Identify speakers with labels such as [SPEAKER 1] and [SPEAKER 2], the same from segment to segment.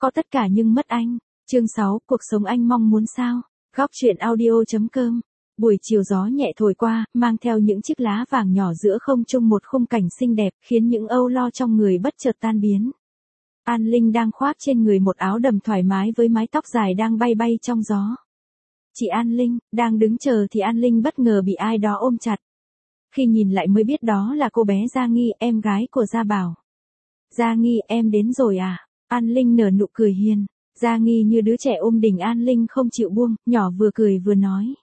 [SPEAKER 1] Có tất cả nhưng mất anh. Chương 6, cuộc sống anh mong muốn sao? Góc truyện audio.com. Buổi chiều gió nhẹ thổi qua, mang theo những chiếc lá vàng nhỏ giữa không trung một khung cảnh xinh đẹp, khiến những âu lo trong người bất chợt tan biến. An Linh đang khoác trên người một áo đầm thoải mái với mái tóc dài đang bay bay trong gió. Chị An Linh, đang đứng chờ thì An Linh bất ngờ bị ai đó ôm chặt. Khi nhìn lại mới biết đó là cô bé Gia Nghi, em gái của Gia Bảo. Gia Nghi, em đến rồi à? An Linh nở nụ cười hiền. Gia Nghi như đứa trẻ ôm đỉnh An Linh không chịu buông, nhỏ vừa cười vừa nói.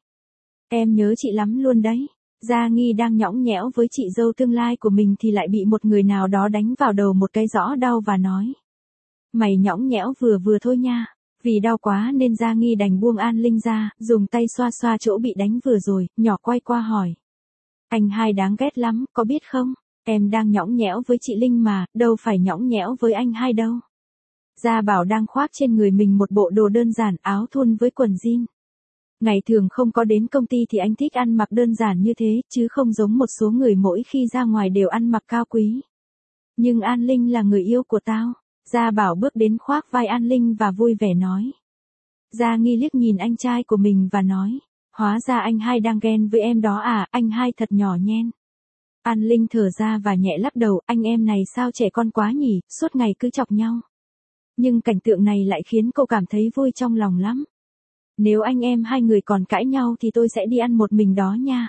[SPEAKER 1] Em nhớ chị lắm luôn đấy. Gia Nghi đang nhõng nhẽo với chị dâu tương lai của mình thì lại bị một người nào đó đánh vào đầu một cái rõ đau và nói. Mày nhõng nhẽo vừa vừa thôi nha. Vì đau quá nên Gia Nghi đành buông An Linh ra, dùng tay xoa xoa chỗ bị đánh vừa rồi, nhỏ quay qua hỏi. Anh hai đáng ghét lắm, có biết không? Em đang nhõng nhẽo với chị Linh mà, đâu phải nhõng nhẽo với anh hai đâu. Gia Bảo đang khoác trên người mình một bộ đồ đơn giản, áo thun với quần jean. Ngày thường không có đến công ty thì anh thích ăn mặc đơn giản như thế, chứ không giống một số người mỗi khi ra ngoài đều ăn mặc cao quý. Nhưng An Linh là người yêu của tao. Gia Bảo bước đến khoác vai An Linh và vui vẻ nói. Gia Nghi liếc nhìn anh trai của mình và nói. Hóa ra anh hai đang ghen với em đó à, anh hai thật nhỏ nhen. An Linh thở ra và nhẹ lắc đầu, anh em này sao trẻ con quá nhỉ, suốt ngày cứ chọc nhau. Nhưng cảnh tượng này lại khiến cô cảm thấy vui trong lòng lắm. Nếu anh em hai người còn cãi nhau thì tôi sẽ đi ăn một mình đó nha.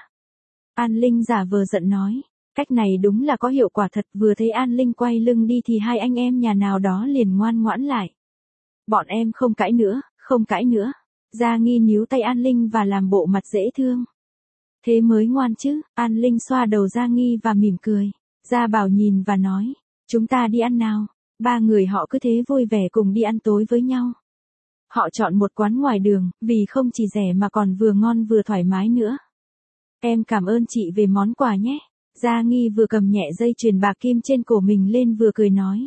[SPEAKER 1] An Linh giả vờ giận nói. Cách này đúng là có hiệu quả thật, vừa thấy An Linh quay lưng đi thì hai anh em nhà nào đó liền ngoan ngoãn lại. Bọn em không cãi nữa, không cãi nữa. Gia Nghi níu tay An Linh và làm bộ mặt dễ thương. Thế mới ngoan chứ. An Linh xoa đầu Gia Nghi và mỉm cười. Gia Bảo nhìn và nói. Chúng ta đi ăn nào. Ba người họ cứ thế vui vẻ cùng đi ăn tối với nhau. Họ chọn một quán ngoài đường, vì không chỉ rẻ mà còn vừa ngon vừa thoải mái nữa. Em cảm ơn chị về món quà nhé. Gia Nghi vừa cầm nhẹ dây chuyền bạc kim trên cổ mình lên vừa cười nói.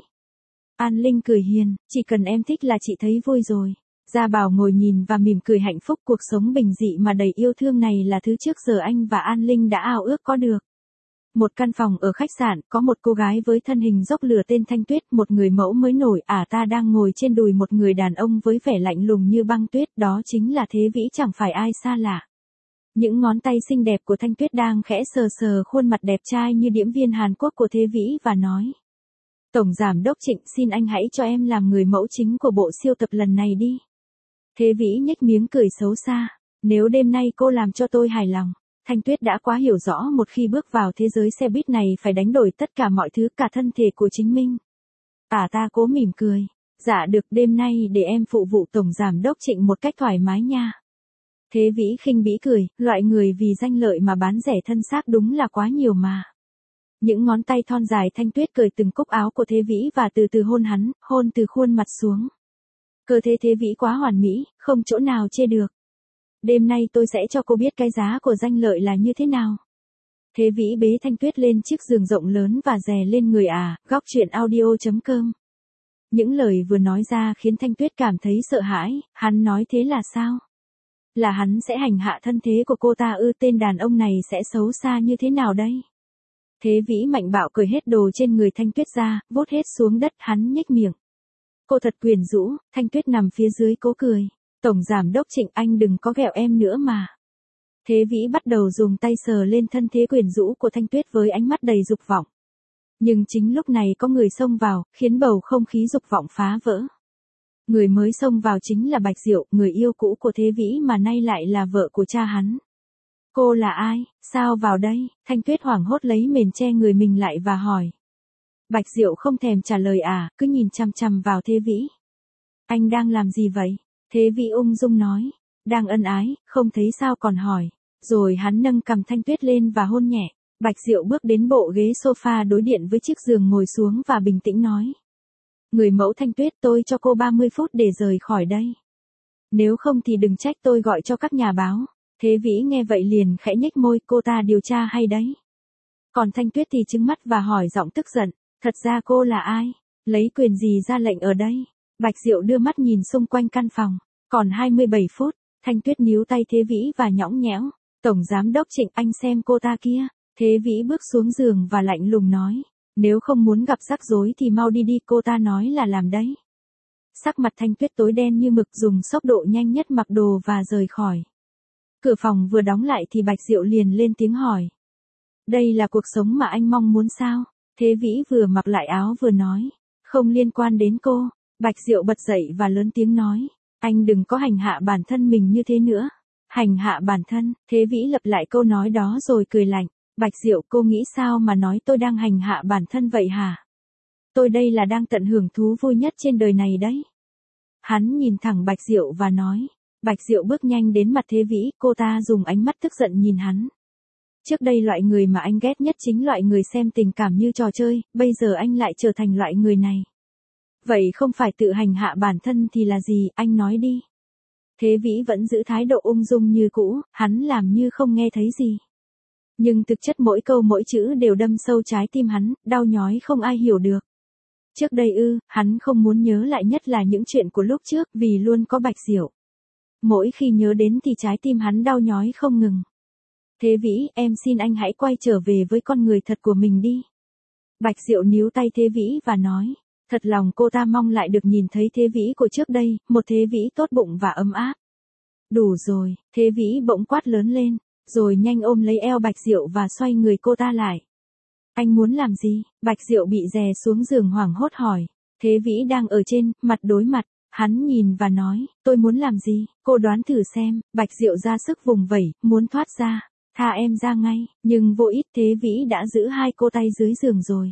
[SPEAKER 1] An Linh cười hiền, chỉ cần em thích là chị thấy vui rồi. Gia Bảo ngồi nhìn và mỉm cười hạnh phúc, cuộc sống bình dị mà đầy yêu thương này là thứ trước giờ anh và An Linh đã ao ước có được. Một căn phòng ở khách sạn, có một cô gái với thân hình dốc lửa tên Thanh Tuyết, một người mẫu mới nổi, ta đang ngồi trên đùi một người đàn ông với vẻ lạnh lùng như băng tuyết, đó chính là Thế Vĩ, chẳng phải ai xa lạ. Những ngón tay xinh đẹp của Thanh Tuyết đang khẽ sờ sờ khuôn mặt đẹp trai như điễm viên Hàn Quốc của Thế Vĩ và nói. Tổng Giám đốc Trịnh, xin anh hãy cho em làm người mẫu chính của bộ siêu tập lần này đi. Thế Vĩ nhếch miếng cười xấu xa. Nếu đêm nay cô làm cho tôi hài lòng. Thanh Tuyết đã quá hiểu rõ một khi bước vào thế giới xe buýt này phải đánh đổi tất cả mọi thứ, cả thân thể của chính mình. Ta cố mỉm cười. Dạ được, đêm nay để em phụ vụ Tổng Giám đốc Trịnh một cách thoải mái nha. Thế Vĩ khinh bỉ cười, loại người vì danh lợi mà bán rẻ thân xác đúng là quá nhiều mà. Những ngón tay thon dài Thanh Tuyết cởi từng cúc áo của Thế Vĩ và từ từ hôn hắn, hôn từ khuôn mặt xuống. Cơ thể Thế Vĩ quá hoàn mỹ, không chỗ nào chê được. Đêm nay tôi sẽ cho cô biết cái giá của danh lợi là như thế nào. Thế Vĩ bế Thanh Tuyết lên chiếc giường rộng lớn và đè lên người. Góc truyện audio.com. Những lời vừa nói ra khiến Thanh Tuyết cảm thấy sợ hãi, hắn nói thế là sao? Là hắn sẽ hành hạ thân thế của cô ta ư? Tên đàn ông này sẽ xấu xa như thế nào đây? Thế Vĩ mạnh bạo cởi hết đồ trên người Thanh Tuyết ra, vốt hết xuống đất, hắn nhếch miệng. Cô thật quyến rũ. Thanh Tuyết nằm phía dưới cố cười. Tổng Giám đốc Trịnh, anh đừng có ghẹo em nữa mà. Thế Vĩ bắt đầu dùng tay sờ lên thân thế quyến rũ của Thanh Tuyết với ánh mắt đầy dục vọng. Nhưng chính lúc này có người xông vào, khiến bầu không khí dục vọng phá vỡ. Người mới xông vào chính là Bạch Diệu, người yêu cũ của Thế Vĩ mà nay lại là vợ của cha hắn. Cô là ai, sao vào đây? Thanh Tuyết hoảng hốt lấy mền che người mình lại và hỏi. Bạch Diệu không thèm trả lời cứ nhìn chằm chằm vào Thế Vĩ. Anh đang làm gì vậy? Thế Vĩ ung dung nói. Đang ân ái, không thấy sao còn hỏi. Rồi hắn nâng cằm Thanh Tuyết lên và hôn nhẹ. Bạch Diệu bước đến bộ ghế sofa đối diện với chiếc giường ngồi xuống và bình tĩnh nói. Người mẫu Thanh Tuyết, tôi cho cô 30 phút để rời khỏi đây. Nếu không thì đừng trách tôi gọi cho các nhà báo. Thế Vĩ nghe vậy liền khẽ nhếch môi, cô ta điều tra hay đấy. Còn Thanh Tuyết thì trừng mắt và hỏi giọng tức giận. Thật ra cô là ai? Lấy quyền gì ra lệnh ở đây? Bạch Diệu đưa mắt nhìn xung quanh căn phòng. Còn 27 phút, Thanh Tuyết níu tay Thế Vĩ và nhõng nhẽo. Tổng Giám đốc Trịnh, anh xem cô ta kia. Thế Vĩ bước xuống giường và lạnh lùng nói. Nếu không muốn gặp rắc rối thì mau đi đi, cô ta nói là làm đấy. Sắc mặt Thanh Tuyết tối đen như mực, dùng tốc độ nhanh nhất mặc đồ và rời khỏi. Cửa phòng vừa đóng lại thì Bạch Diệu liền lên tiếng hỏi. Đây là cuộc sống mà anh mong muốn sao? Thế Vĩ vừa mặc lại áo vừa nói. Không liên quan đến cô. Bạch Diệu bật dậy và lớn tiếng nói. Anh đừng có hành hạ bản thân mình như thế nữa. Hành hạ bản thân, Thế Vĩ lặp lại câu nói đó rồi cười lạnh. Bạch Diệu, cô nghĩ sao mà nói tôi đang hành hạ bản thân vậy hả? Tôi đây là đang tận hưởng thú vui nhất trên đời này đấy. Hắn nhìn thẳng Bạch Diệu và nói. Bạch Diệu bước nhanh đến mặt Thế Vĩ, cô ta dùng ánh mắt tức giận nhìn hắn. Trước đây loại người mà anh ghét nhất chính loại người xem tình cảm như trò chơi, bây giờ anh lại trở thành loại người này. Vậy không phải tự hành hạ bản thân thì là gì, anh nói đi. Thế Vĩ vẫn giữ thái độ ung dung như cũ, hắn làm như không nghe thấy gì. Nhưng thực chất mỗi câu mỗi chữ đều đâm sâu trái tim hắn, đau nhói không ai hiểu được. Trước đây hắn không muốn nhớ lại, nhất là những chuyện của lúc trước, vì luôn có Bạch Diệu. Mỗi khi nhớ đến thì trái tim hắn đau nhói không ngừng. Thế Vĩ, em xin anh hãy quay trở về với con người thật của mình đi. Bạch Diệu níu tay Thế Vĩ và nói. Thật lòng cô ta mong lại được nhìn thấy Thế Vĩ của trước đây, một Thế Vĩ tốt bụng và ấm áp. Đủ rồi, Thế Vĩ bỗng quát lớn lên, rồi nhanh ôm lấy eo Bạch Diệu và xoay người cô ta lại. Anh muốn làm gì? Bạch Diệu bị đè xuống giường hoảng hốt hỏi. Thế Vĩ đang ở trên, mặt đối mặt. Hắn nhìn và nói, tôi muốn làm gì? Cô đoán thử xem. Bạch Diệu ra sức vùng vẩy, muốn thoát ra. Tha em ra ngay, nhưng vô ích, Thế Vĩ đã giữ hai cô tay dưới giường rồi.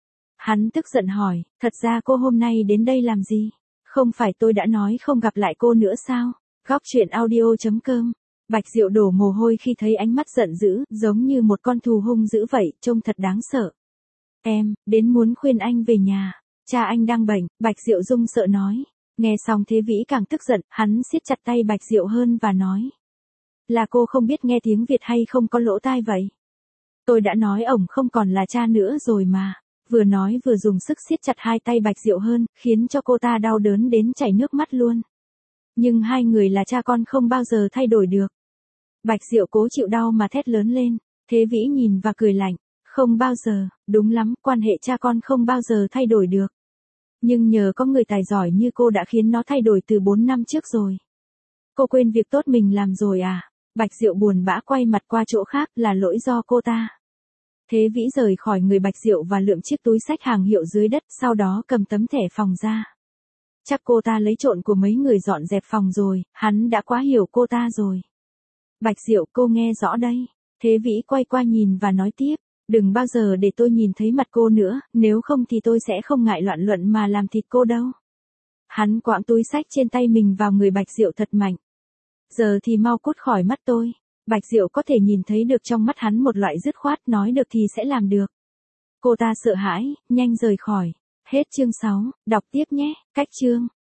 [SPEAKER 1] Hắn tức giận hỏi, thật ra cô hôm nay đến đây làm gì? Không phải tôi đã nói không gặp lại cô nữa sao? Góc truyện audio.com. Bạch Diệu đổ mồ hôi khi thấy ánh mắt giận dữ, giống như một con thú hung dữ vậy, trông thật đáng sợ. Em, đến muốn khuyên anh về nhà. Cha anh đang bệnh, Bạch Diệu run sợ nói. Nghe xong Thế Vĩ càng tức giận, hắn siết chặt tay Bạch Diệu hơn và nói. Là cô không biết nghe tiếng Việt hay không có lỗ tai vậy? Tôi đã nói ổng không còn là cha nữa rồi mà. Vừa nói vừa dùng sức siết chặt hai tay Bạch Diệu hơn, khiến cho cô ta đau đớn đến chảy nước mắt luôn. Nhưng hai người là cha con không bao giờ thay đổi được. Bạch Diệu cố chịu đau mà thét lớn lên. Thế Vĩ nhìn và cười lạnh. Không bao giờ, đúng lắm, quan hệ cha con không bao giờ thay đổi được. Nhưng nhờ có người tài giỏi như cô đã khiến nó thay đổi từ 4 năm trước rồi. Cô quên việc tốt mình làm rồi à? Bạch Diệu buồn bã quay mặt qua chỗ khác, là lỗi do cô ta. Thế Vĩ rời khỏi người Bạch Diệu và lượm chiếc túi xách hàng hiệu dưới đất, sau đó cầm tấm thẻ phòng ra. Chắc cô ta lấy trộn của mấy người dọn dẹp phòng rồi, hắn đã quá hiểu cô ta rồi. Bạch Diệu, cô nghe rõ đây. Thế Vĩ quay qua nhìn và nói tiếp, đừng bao giờ để tôi nhìn thấy mặt cô nữa, nếu không thì tôi sẽ không ngại loạn luận mà làm thịt cô đâu. Hắn quạng túi xách trên tay mình vào người Bạch Diệu thật mạnh. Giờ thì mau cút khỏi mắt tôi. Bạch Diệu có thể nhìn thấy được trong mắt hắn một loại dứt khoát, nói được thì sẽ làm được. Cô ta sợ hãi, nhanh rời khỏi. Hết chương 6, đọc tiếp nhé, cách chương.